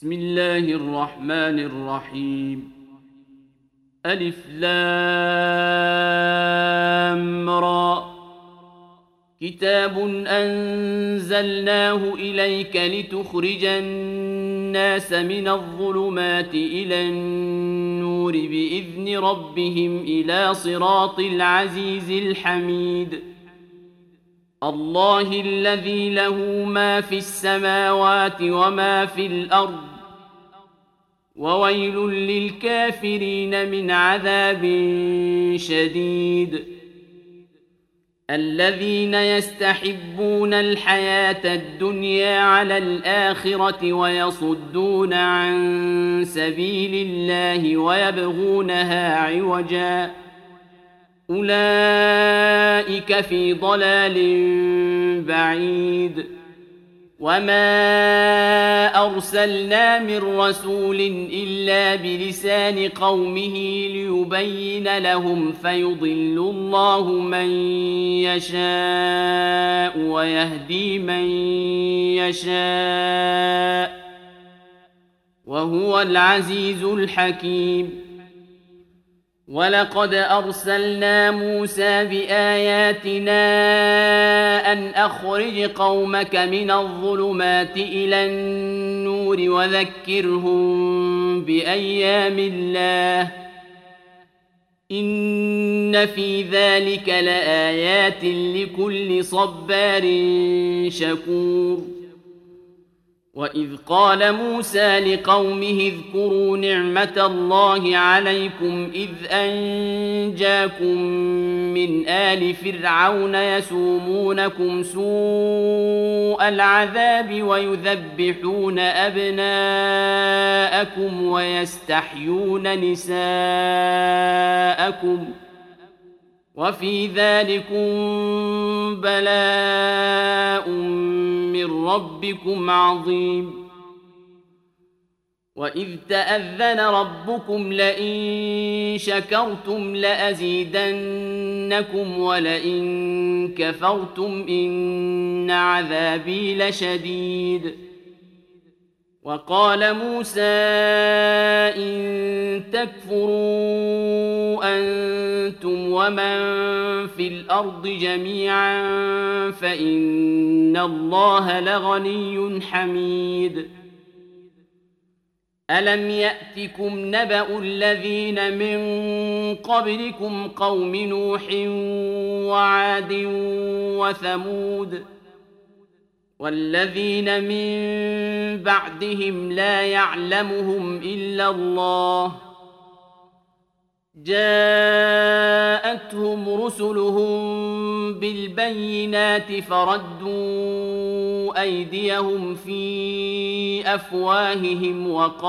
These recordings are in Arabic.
بسم الله الرحمن الرحيم. ألف لام را. كتاب أنزلناه إليك لتخرج الناس من الظلمات إلى النور بإذن ربهم إلى صراط العزيز الحميد. الله الذي له ما في السماوات وما في الأرض، وويل للكافرين من عذاب شديد. الذين يستحبون الحياة الدنيا على الآخرة ويصدون عن سبيل الله ويبغونها عوجا، أولئك في ضلال بعيد. وما أرسلنا من رسول إلا بلسان قومه ليبين لهم، فيضل الله من يشاء ويهدي من يشاء، وهو العزيز الحكيم. ولقد أرسلنا موسى بآياتنا أن أخرج قومك من الظلمات إلى النور وذكرهم بأيام الله، إن في ذلك لآيات لكل صبار شكور. وإذ قال موسى لقومه اذكروا نعمة الله عليكم إذ أنجاكم من آل فرعون يسومونكم سوء العذاب ويذبحون أبناءكم ويستحيون نساءكم، وفي ذلكم بلاء من ربكم عظيم. وإذ تأذن ربكم لئن شكرتم لأزيدنكم ولئن كفرتم إن عذابي لشديد. وقال موسى إن تكفروا أنتم ومن في الأرض جميعا فإن الله لغني حميد. ألم يأتكم نبأ الذين من قبلكم قوم نوح وعاد وثمود والذين من بعدهم لا يعلمهم إلا الله، جاءتهم رسلهم بالبينات فردوا أيديهم في أفواههم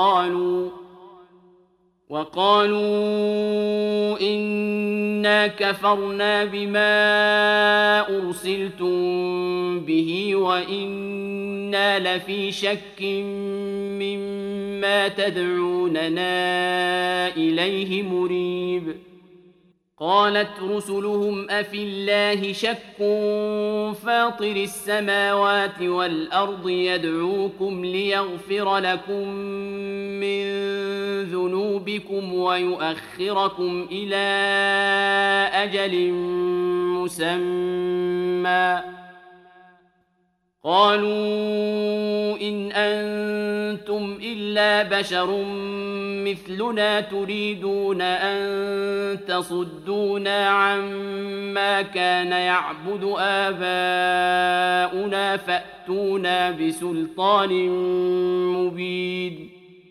وقالوا إنا كفرنا بما أرسلتم به وإنا لفي شك مما تدعوننا إليه مريب. قالت رسلهم أفي الله شك فاطر السماوات والأرض يدعوكم ليغفر لكم من ذنوبكم ويؤخركم إلى أجل مسمى، قالوا إن أنتم إلا بشر مثلنا تريدون أن تصدونا عما كان يعبد آباؤنا فأتونا بسلطان مبين.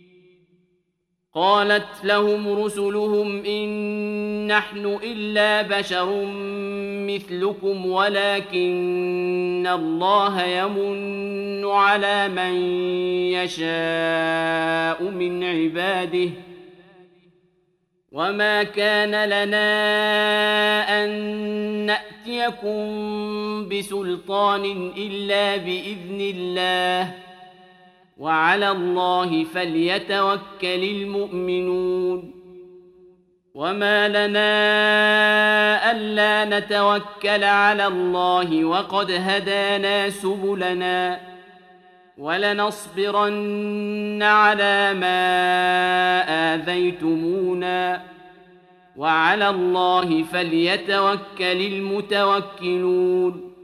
قالت لهم رسلهم إن نحن إلا بشر مثلكم ولكن الله يمن على من يشاء من عباده، وما كان لنا أن نأتيكم بسلطان إلا بإذن الله، وعلى الله فليتوكل المؤمنون. وما لنا ألا نتوكل على الله وقد هدانا سبلنا ولنصبرن على ما آذيتمونا وعلى الله فليتوكل المتوكلون.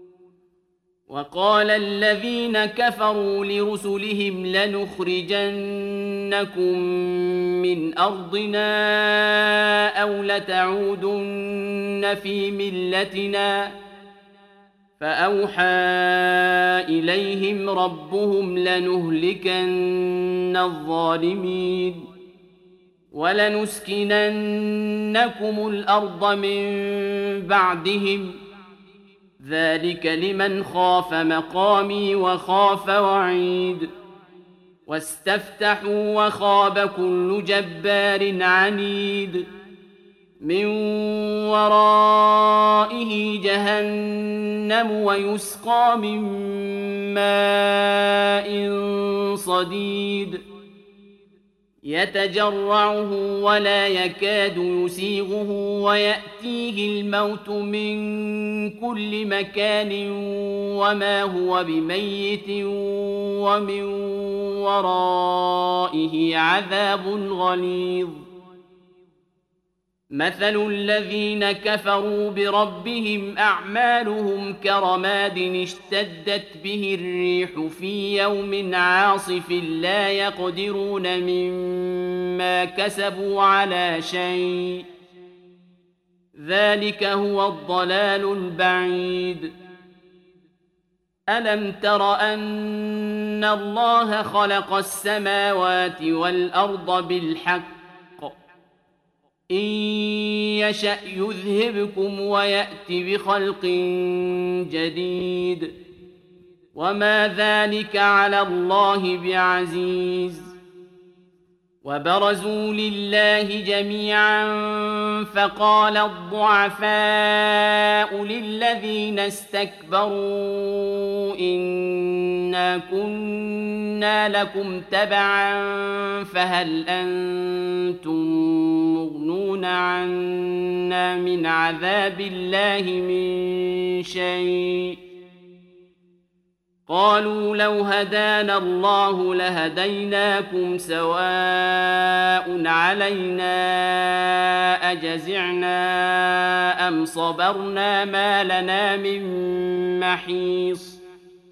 وقال الذين كفروا لرسلهم لنخرجنكم من أرضنا أو لتعودن في ملتنا فأوحى إليهم ربهم لنهلكن الظالمين ولنسكننكم الأرض من بعدهم ذلك لمن خاف مقامي وخاف وعيد. واستفتحوا وخاب كل جبار عنيد من ورائه جهنم ويسقى من ماء صديد يتجرعه ولا يكاد يسيغه ويأتيه الموت من كل مكان وما هو بميت ومن ورائه عذاب غليظ. مثل الذين كفروا بربهم أعمالهم كرماد اشتدت به الريح في يوم عاصف لا يقدرون مما كسبوا على شيء ذلك هو الضلال البعيد. ألم تر أن الله خلق السماوات والأرض بالحق إن يشأ يذهبكم ويأت بخلق جديد وما ذلك على الله بعزيز. وبرزوا لله جميعا فقال الضعفاء للذين استكبروا إنا كنا لكم تبعا فهل أنتم مغنون عنا من عذاب الله من شيء قالوا لو هدانا الله لهديناكم سواء علينا أجزعنا أم صبرنا ما لنا من محيص.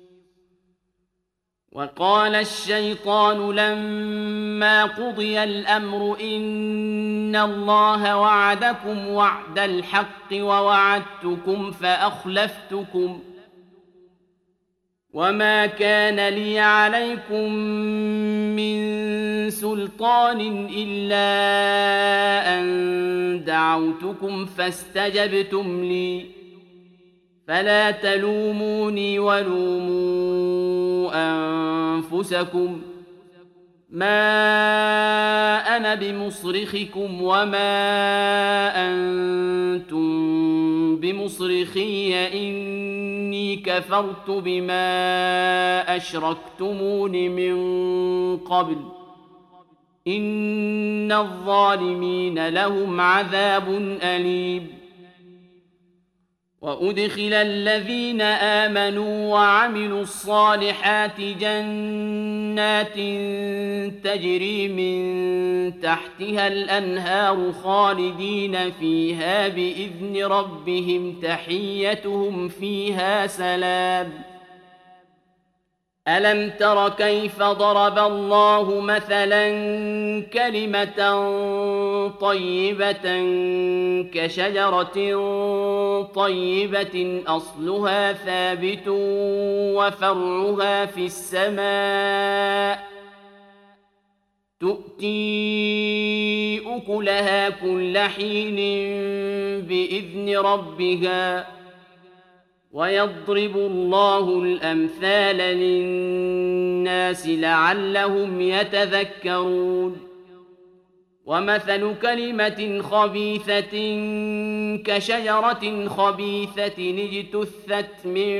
وقال الشيطان لما قضي الأمر إن الله وعدكم وعد الحق ووعدتكم فأخلفتكم وما كان لي عليكم من سلطان إلا أن دعوتكم فاستجبتم لي فلا تلوموني ولوموا أنفسكم ما أنا بمصرخكم وما أنتم بمصرخي إني كفرت بما أشركتمون من قبل إن الظالمين لهم عذاب أليم. وأدخل الذين آمنوا وعملوا الصالحات جنات تجري من تحتها الأنهار خالدين فيها بإذن ربهم تحيتهم فيها سلام. ألم تر كيف ضرب الله مثلا كلمة طيبة كشجرة طيبة أصلها ثابت وفرعها في السماء تؤتي أكلها كل حين بإذن ربها ويضرب الله الأمثال للناس لعلهم يتذكرون. ومثل كلمة خبيثة كشجرة خبيثة اجتثت من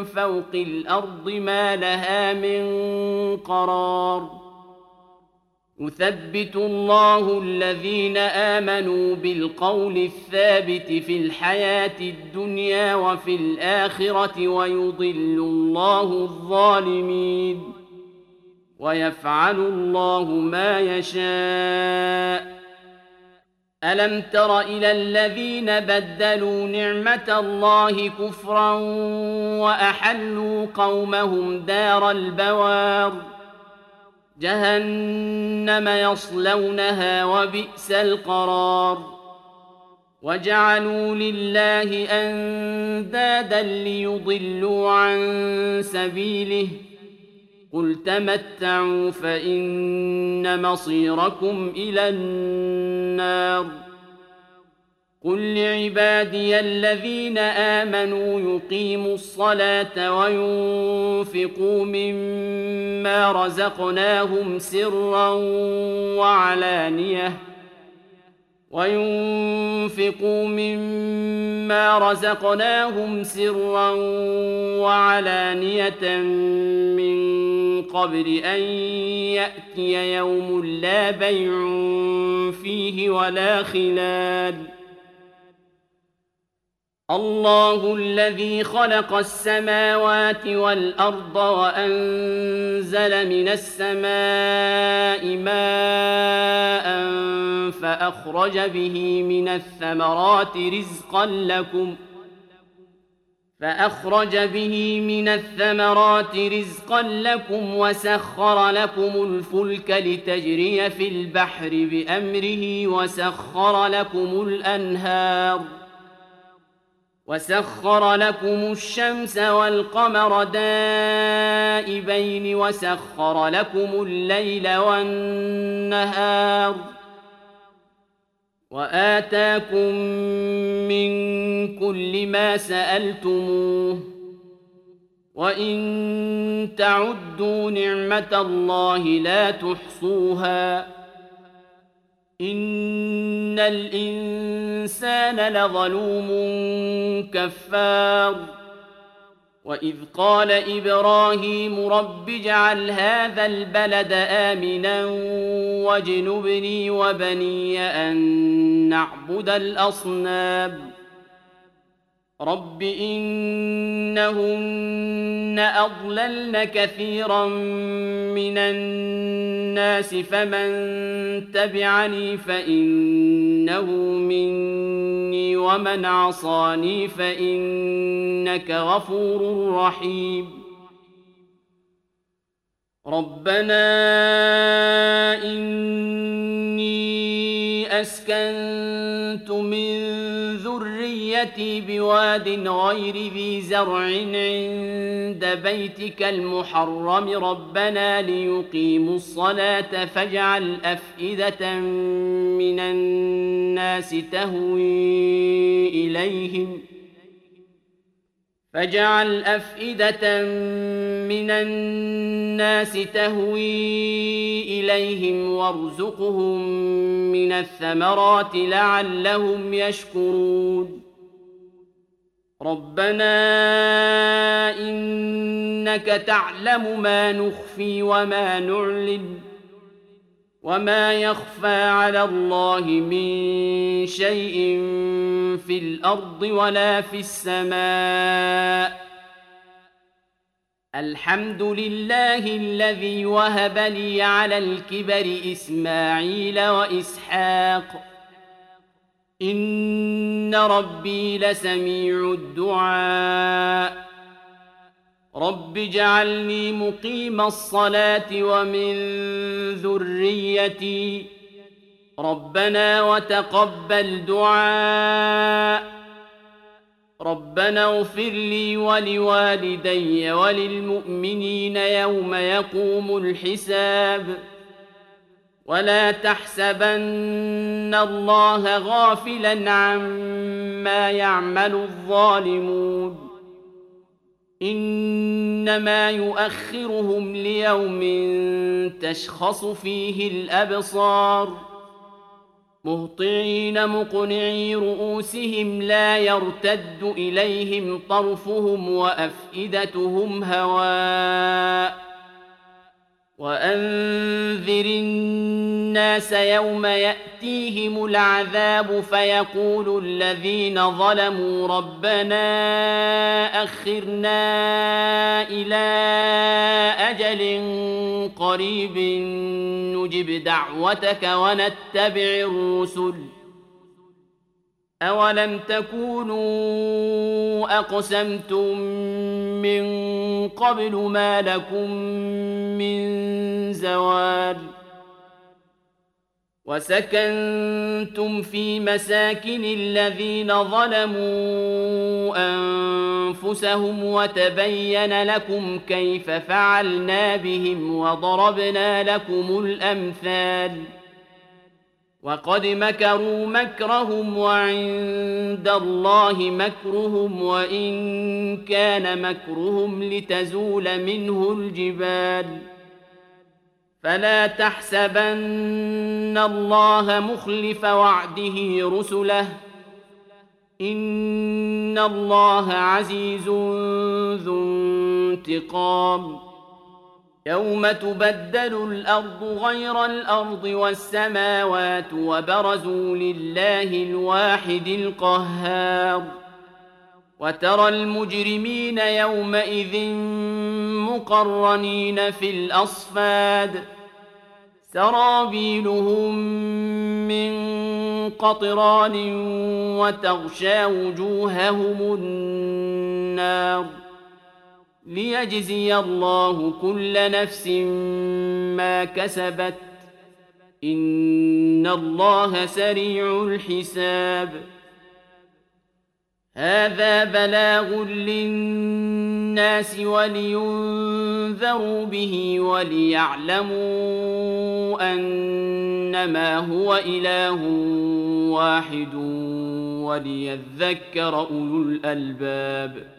فوق الأرض ما لها من قرار. يثبت الله الذين آمنوا بالقول الثابت في الحياة الدنيا وفي الآخرة ويضل الله الظالمين ويفعل الله ما يشاء. ألم تر إلى الذين بدلوا نعمة الله كفرا وأحلوا قومهم دار البوار جهنم يصلونها وبئس القرار وجعلوا لله أندادا ليضلوا عن سبيله قل تمتعوا فإن مصيركم إلى النار قل لعبادي الذين آمنوا يقيموا الصلاة وينفقوا مما رزقناهم سرا وعلانية من قبل أن يأتي يوم لا بيع فيه ولا خلال الله الذي خلق السماوات والأرض وأنزل من السماء ماء فأخرج به من الثمرات رزقا لكم وسخر لكم الفلك لتجري في البحر بأمره وسخر لكم الشمس والقمر دائبين وسخر لكم الليل والنهار وآتاكم من كل ما سألتموه وإن تعدوا نعمة الله لا تحصوها إن الإنسان لظلوم كفار وإذ قال إبراهيم رب اجعل هذا البلد آمنا واجنبني وبني أن نعبد الأصنام رب إنهن أضللن كثيرا من الناس فمن تبعني فإنه مني ومن عصاني فإنك غفور رحيم ربنا إني أسكنت من ذريتي بواد غير ذي زرع عند بيتك المحرم ربنا ليقيموا الصلاة فاجعل أفئدة من الناس تهوي إليهم وارزقهم من الثمرات لعلهم يشكرون ربنا إنك تعلم ما نخفي وما نعلن وما يخفى على الله من شيء في الأرض ولا في السماء الحمد لله الذي وهب لي على الكبر إسماعيل وإسحاق إن ربي لسميع الدعاء رب اجعلني مقيم الصلاة ومن ذريتي ربنا وتقبل دعاء ربنا اغفر لي ولوالدي وللمؤمنين يوم يقوم الحساب ولا تحسبن الله غافلا عما يعمل الظالمون إنما يؤخرهم ليوم تشخص فيه الأبصار مهطعين مقنعي رؤوسهم لا يرتد إليهم طرفهم وأفئدتهم هواء وأنذر الناس يوم يأتيهم العذاب فيقول الذين ظلموا ربنا أخرنا إلى أجل قريب نجب دعوتك ونتبع الرسل أولم تكونوا أقسمتم من قبل ما لكم من زوال وسكنتم في مساكن الذين ظلموا أنفسهم وتبين لكم كيف فعلنا بهم وضربنا لكم الأمثال وقد مكروا مكرهم وعند الله مكرهم وإن كان مكرهم لتزول منه الجبال فلا تحسبن الله مخلف وعده رسله إن الله عزيز ذو انتقام يوم تبدل الأرض غير الأرض والسماوات وبرزوا لله الواحد القهار وترى المجرمين يومئذ مقرنين في الأصفاد سرابيلهم من قطران وتغشى وجوههم النار ليجزي الله كل نفس ما كسبت إن الله سريع الحساب هذا بلاغ للناس ولينذروا به وليعلموا أنما هو إله واحد وليذكر أولو الألباب